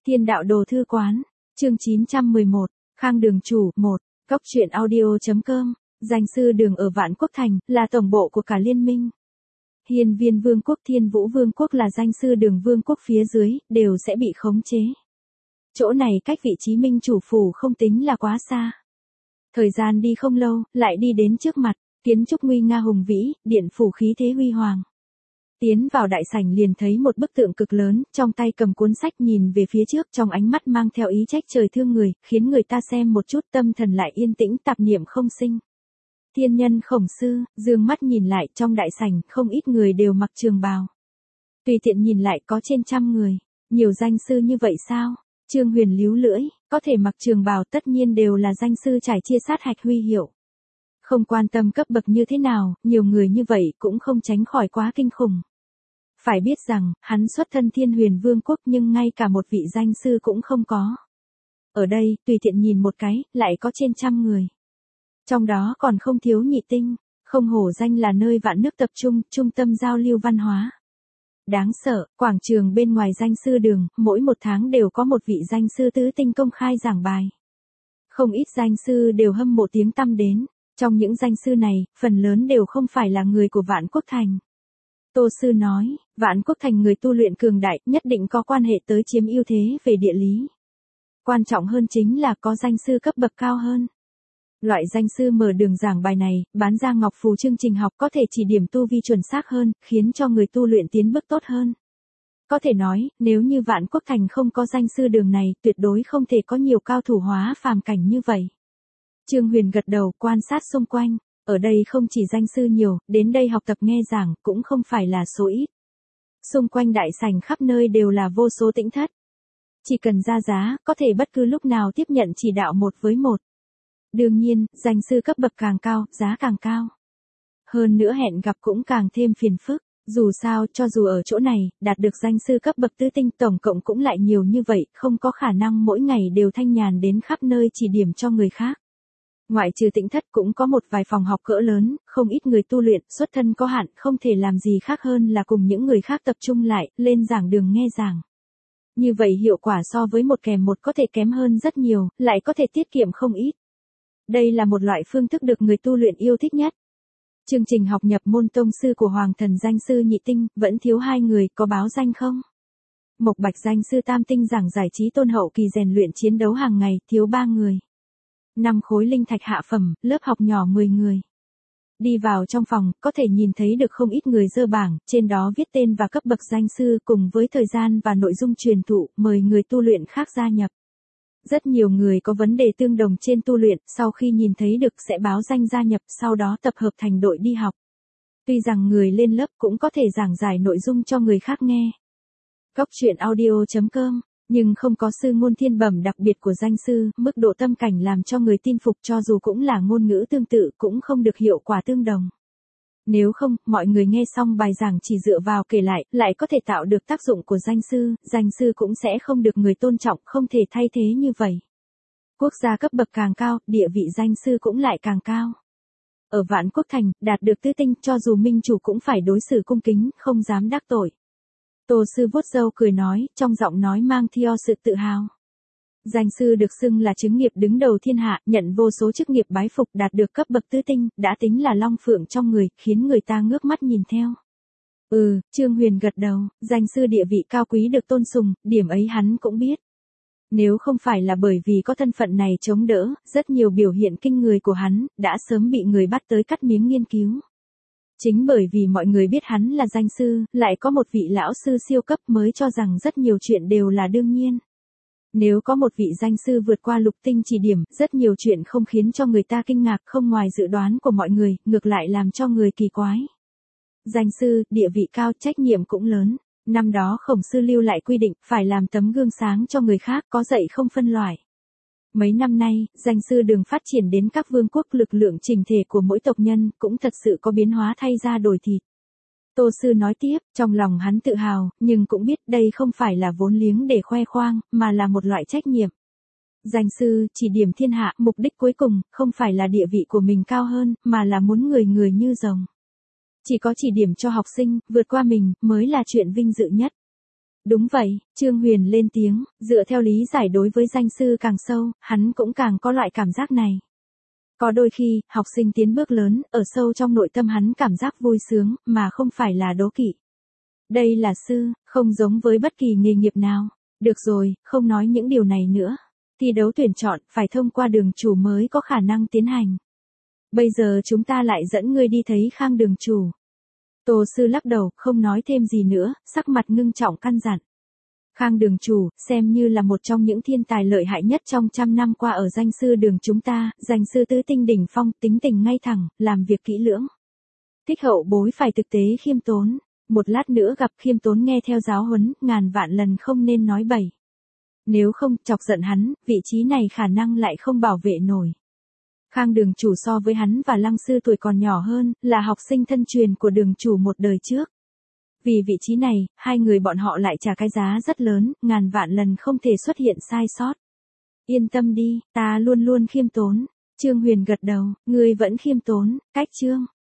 Thiên đạo đồ thư quán, chương 911, Khang Đường chủ, 1, Cốc truyện audio.com, danh sư đường ở Vạn Quốc Thành, là tổng bộ của cả liên minh. Hiên Viên Vương quốc, Thiên Vũ Vương quốc là danh sư đường vương quốc phía dưới, đều sẽ bị khống chế. Chỗ này cách vị trí minh chủ phủ không tính là quá xa. Thời gian đi không lâu, lại đi đến trước mặt, kiến trúc nguy nga hùng vĩ, điện phủ khí thế huy hoàng. Tiến vào đại sảnh liền thấy một bức tượng cực lớn, trong tay cầm cuốn sách nhìn về phía trước, trong ánh mắt mang theo ý trách trời thương người, khiến người ta xem một chút tâm thần lại yên tĩnh, tạp niệm không sinh. Thiên nhân Khổng Sư, dương mắt nhìn lại, trong đại sảnh không ít người đều mặc trường bào. Tùy tiện nhìn lại có trên 100 người, nhiều danh sư như vậy sao? Trương Huyền líu lưỡi, có thể mặc trường bào tất nhiên đều là danh sư trải chia sát hạch huy hiệu. Không quan tâm cấp bậc như thế nào, nhiều người như vậy cũng không tránh khỏi quá kinh khủng. Phải biết rằng, hắn xuất thân Thiên Huyền Vương quốc nhưng ngay cả một vị danh sư cũng không có. Ở đây, tùy tiện nhìn một cái, lại có trên 100 người. Trong đó còn không thiếu nhị tinh, không hổ danh là nơi vạn nước tập trung, trung tâm giao lưu văn hóa. Đáng sợ, quảng trường bên ngoài danh sư đường, mỗi một tháng đều có một vị danh sư tứ tinh công khai giảng bài. Không ít danh sư đều hâm mộ tiếng tăm đến. Trong những danh sư này, phần lớn đều không phải là người của Vạn Quốc Thành. Tô Sư nói, Vạn Quốc Thành người tu luyện cường đại, nhất định có quan hệ tới chiếm ưu thế về địa lý. Quan trọng hơn chính là có danh sư cấp bậc cao hơn. Loại danh sư mở đường giảng bài này, bán ra ngọc phù chương trình học có thể chỉ điểm tu vi chuẩn xác hơn, khiến cho người tu luyện tiến bước tốt hơn. Có thể nói, nếu như Vạn Quốc Thành không có danh sư đường này, tuyệt đối không thể có nhiều cao thủ hóa phàm cảnh như vậy. Trương Huyền gật đầu, quan sát xung quanh, ở đây không chỉ danh sư nhiều, đến đây học tập nghe giảng cũng không phải là số ít. Xung quanh đại sảnh khắp nơi đều là vô số tĩnh thất. Chỉ cần ra giá, có thể bất cứ lúc nào tiếp nhận chỉ đạo 1 với 1. Đương nhiên, danh sư cấp bậc càng cao, giá càng cao. Hơn nữa hẹn gặp cũng càng thêm phiền phức. Dù sao, cho dù ở chỗ này, đạt được danh sư cấp bậc tứ tinh tổng cộng cũng lại nhiều như vậy, không có khả năng mỗi ngày đều thanh nhàn đến khắp nơi chỉ điểm cho người khác. Ngoại trừ tĩnh thất cũng có một vài phòng học cỡ lớn, không ít người tu luyện, xuất thân có hạn, không thể làm gì khác hơn là cùng những người khác tập trung lại, lên giảng đường nghe giảng. Như vậy hiệu quả so với một kèm một có thể kém hơn rất nhiều, lại có thể tiết kiệm không ít. Đây là một loại phương thức được người tu luyện yêu thích nhất. Chương trình học nhập môn tông sư của Hoàng Thần danh sư nhị tinh, vẫn thiếu 2 người, có báo danh không? Mộc Bạch danh sư tam tinh giảng giải trí tôn hậu kỳ rèn luyện chiến đấu hàng ngày, thiếu 3 người. 5 khối linh thạch hạ phẩm, lớp học nhỏ 10 người. Đi vào trong phòng, có thể nhìn thấy được không ít người dơ bảng, trên đó viết tên và cấp bậc danh sư cùng với thời gian và nội dung truyền thụ, mời người tu luyện khác gia nhập. Rất nhiều người có vấn đề tương đồng trên tu luyện, sau khi nhìn thấy được sẽ báo danh gia nhập, sau đó tập hợp thành đội đi học. Tuy rằng người lên lớp cũng có thể giảng giải nội dung cho người khác nghe. Cốc truyện audio.com, nhưng không có sư ngôn thiên bẩm đặc biệt của danh sư, mức độ tâm cảnh làm cho người tin phục cho dù cũng là ngôn ngữ tương tự cũng không được hiệu quả tương đồng. Nếu không, mọi người nghe xong bài giảng chỉ dựa vào kể lại có thể tạo được tác dụng của danh sư cũng sẽ không được người tôn trọng, không thể thay thế như vậy. Quốc gia cấp bậc càng cao, địa vị danh sư cũng lại càng cao. Ở Vạn Quốc Thành, đạt được tứ tinh cho dù minh chủ cũng phải đối xử cung kính, không dám đắc tội. Tô Sư vuốt râu cười nói, trong giọng nói mang theo sự tự hào. Danh sư được xưng là chứng nghiệp đứng đầu thiên hạ, nhận vô số chức nghiệp bái phục, đạt được cấp bậc tứ tinh, đã tính là long phượng trong người, khiến người ta ngước mắt nhìn theo. Trương Huyền gật đầu, danh sư địa vị cao quý được tôn sùng, điểm ấy hắn cũng biết. Nếu không phải là bởi vì có thân phận này chống đỡ, rất nhiều biểu hiện kinh người của hắn, đã sớm bị người bắt tới cắt miếng nghiên cứu. Chính bởi vì mọi người biết hắn là danh sư, lại có một vị lão sư siêu cấp mới cho rằng rất nhiều chuyện đều là đương nhiên. Nếu có một vị danh sư vượt qua lục tinh chỉ điểm, rất nhiều chuyện không khiến cho người ta kinh ngạc, không ngoài dự đoán của mọi người, ngược lại làm cho người kỳ quái. Danh sư, địa vị cao, trách nhiệm cũng lớn. Năm đó Khổng Sư lưu lại quy định, phải làm tấm gương sáng cho người khác, có dạy không phân loại. Mấy năm nay, danh sư đường phát triển đến các vương quốc, lực lượng chỉnh thể của mỗi tộc nhân, cũng thật sự có biến hóa thay ra đổi thịt. Tô Sư nói tiếp, trong lòng hắn tự hào, nhưng cũng biết đây không phải là vốn liếng để khoe khoang, mà là một loại trách nhiệm. Danh sư, chỉ điểm thiên hạ, mục đích cuối cùng, không phải là địa vị của mình cao hơn, mà là muốn người người như rồng. Chỉ có chỉ điểm cho học sinh, vượt qua mình, mới là chuyện vinh dự nhất. Đúng vậy, Trương Huyền lên tiếng, dựa theo lý giải đối với danh sư càng sâu, hắn cũng càng có loại cảm giác này. Có đôi khi, học sinh tiến bước lớn, ở sâu trong nội tâm hắn cảm giác vui sướng, mà không phải là đố kỵ. Đây là sư, không giống với bất kỳ nghề nghiệp nào. Được rồi, không nói những điều này nữa. Thi đấu tuyển chọn, phải thông qua đường chủ mới có khả năng tiến hành. Bây giờ chúng ta lại dẫn ngươi đi thấy Khang đường chủ. Tô sư lắc đầu, không nói thêm gì nữa, sắc mặt ngưng trọng căn dặn. Khang đường chủ, xem như là một trong những thiên tài lợi hại nhất trong 100 năm qua ở danh sư đường chúng ta, danh sư tứ tinh đỉnh phong, tính tình ngay thẳng, làm việc kỹ lưỡng. Thích hậu bối phải thực tế khiêm tốn. Một lát nữa gặp khiêm tốn nghe theo giáo huấn, ngàn vạn lần không nên nói bậy. Nếu không, chọc giận hắn, vị trí này khả năng lại không bảo vệ nổi. Khang đường chủ so với hắn và Lăng sư tuổi còn nhỏ hơn, là học sinh thân truyền của đường chủ một đời trước. Vì vị trí này, hai người bọn họ lại trả cái giá rất lớn, ngàn vạn lần không thể xuất hiện sai sót. Yên tâm đi, ta luôn luôn khiêm tốn. Trương Huyền gật đầu, ngươi vẫn khiêm tốn, cách Trương.